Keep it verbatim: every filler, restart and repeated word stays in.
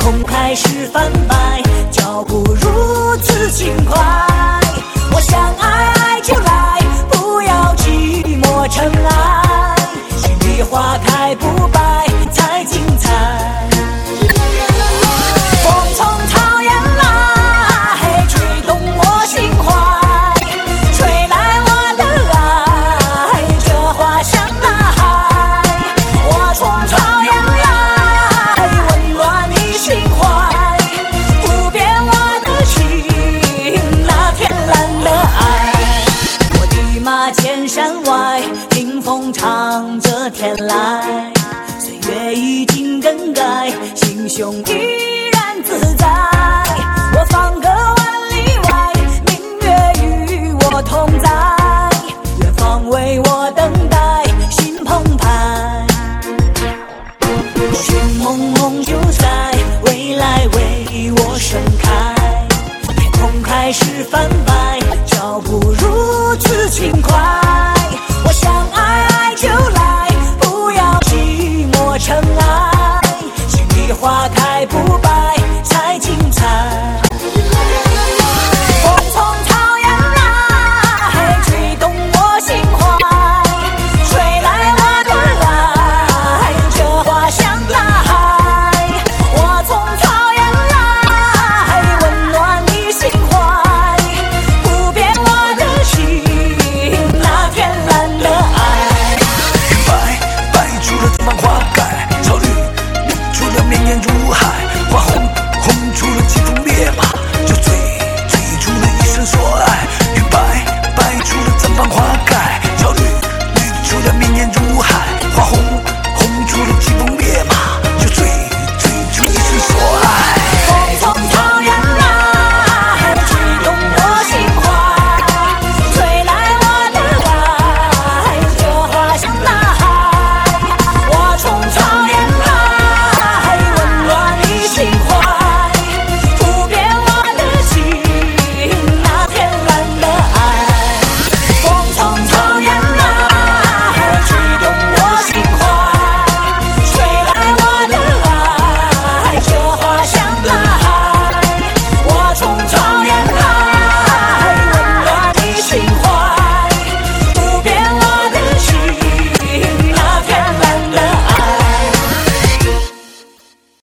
痛开始泛白，脚步如此轻快。我想爱爱就来，不要寂寞尘埃，心里花开不败才精彩。风从草原来，吹动我心怀，吹来我的爱，这花香呐喊。我从草原来，温暖你心怀，不变我的情，那天蓝的爱。我的马千山外，听风唱着天籁，岁月已经更改，心胸依然自在。我放歌万里外，明月与我同在。